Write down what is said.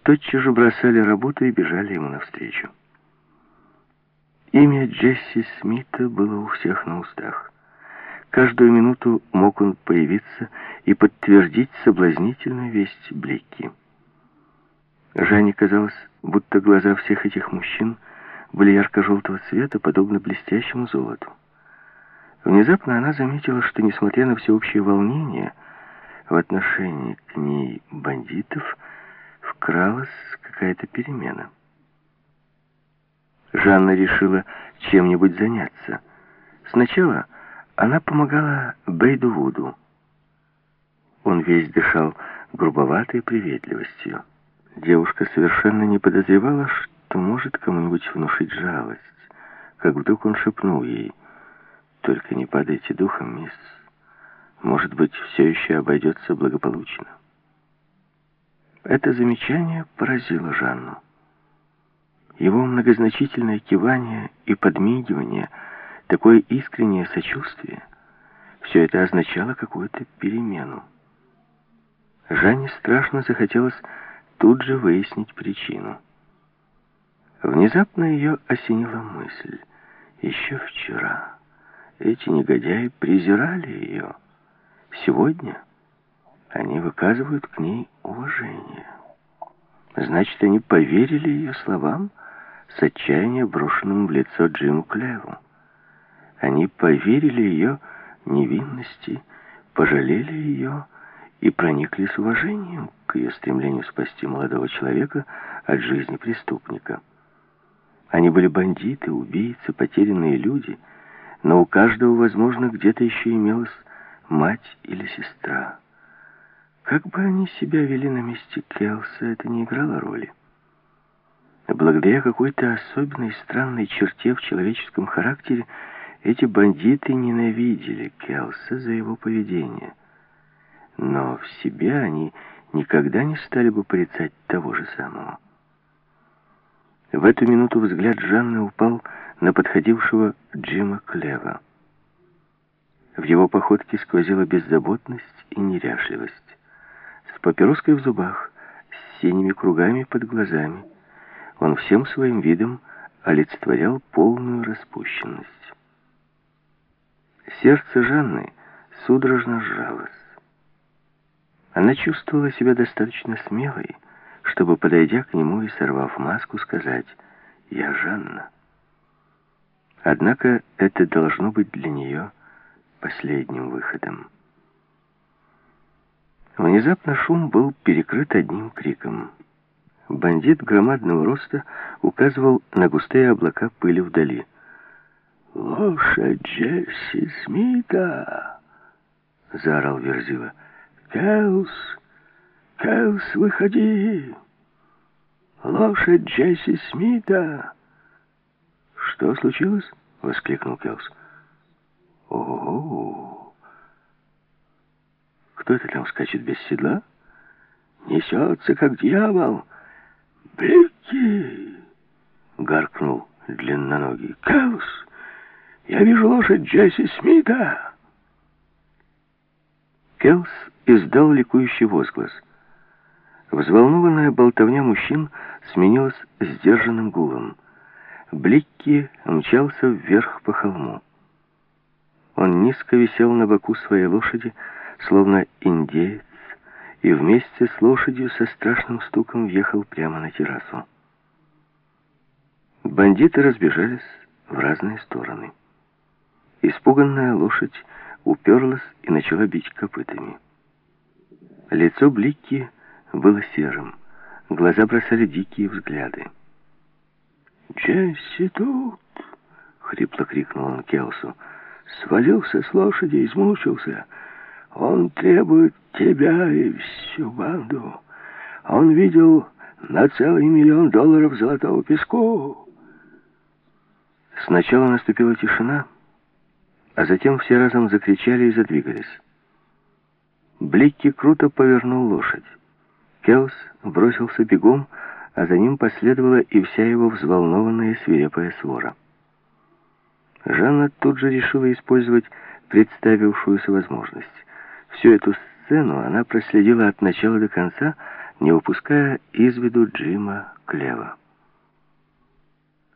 тотчас же бросали работу и бежали ему навстречу. Имя Джесси Смита было у всех на устах. Каждую минуту мог он появиться и подтвердить соблазнительную весть Бликки. Жанне казалось, будто глаза всех этих мужчин были ярко-желтого цвета, подобно блестящему золоту. Внезапно она заметила, что, несмотря на всеобщее волнение, в отношении к ней бандитов вкралась какая-то перемена. Жанна решила чем-нибудь заняться. Сначала она помогала Бейду Вуду. Он весь дышал грубоватой приветливостью. Девушка совершенно не подозревала, что может кому-нибудь внушить жалость. Как вдруг он шепнул ей: «Только не падайте духом, мисс. Может быть, все еще обойдется благополучно». Это замечание поразило Жанну. Его многозначительное кивание и подмигивание, такое искреннее сочувствие, все это означало какую-то перемену. Жанне страшно захотелось тут же выяснить причину. Внезапно ее осенила мысль. Еще вчера эти негодяи презирали ее. Сегодня они выказывают к ней уважение. Значит, они поверили ее словам, с отчаяния брошенному в лицо Джиму Клеву. Они поверили ее невинности, пожалели ее и прониклись уважением к ее стремлению спасти молодого человека от жизни преступника. Они были бандиты, убийцы, потерянные люди, но у каждого, возможно, где-то еще имелась мать или сестра. Как бы они себя вели на месте Келса, это не играло роли. Благодаря какой-то особенной странной черте в человеческом характере эти бандиты ненавидели Келса за его поведение. Но в себе они никогда не стали бы порицать того же самого. В эту минуту взгляд Жанны упал на подходившего Джима Клева. В его походке сквозила беззаботность и неряшливость. С папироской в зубах, с синими кругами под глазами, он всем своим видом олицетворял полную распущенность. Сердце Жанны судорожно сжалось. Она чувствовала себя достаточно смелой, чтобы, подойдя к нему и сорвав маску, сказать: «Я Жанна». Однако это должно быть для нее последним выходом. Внезапно шум был перекрыт одним криком. Бандит громадного роста указывал на густые облака пыли вдали. «Лошадь Джесси Смита!» — заорал Верзила. «Келс! Келс, выходи! Лошадь Джесси Смита!» «Что случилось?» — воскликнул Келс. «О-о-о! Кто это там скачет без седла? Несется, как дьявол! Бликки!» — гаркнул длинноногий. «Келс! Я вижу лошадь Джесси Смита!» Келс издал ликующий возглас. Взволнованная болтовня мужчин сменилась сдержанным гулом. Бликки мчался вверх по холму. Он низко висел на боку своей лошади, словно индеец, и вместе с лошадью со страшным стуком въехал прямо на террасу. Бандиты разбежались в разные стороны. Испуганная лошадь уперлась и начала бить копытами. Лицо Бликки было серым, глаза бросали дикие взгляды. «Джесси тут!» — хрипло крикнул он Келсу. «Свалился с лошади, измучился. Он требует тебя и всю банду. Он видел на целый $1 миллион золотого песку». Сначала наступила тишина, а затем все разом закричали и задвигались. Бликки круто повернул лошадь. Келс бросился бегом, а за ним последовала и вся его взволнованная и свирепая свора. Жанна тут же решила использовать представившуюся возможность. Всю эту сцену она проследила от начала до конца, не упуская из виду Джима Клева.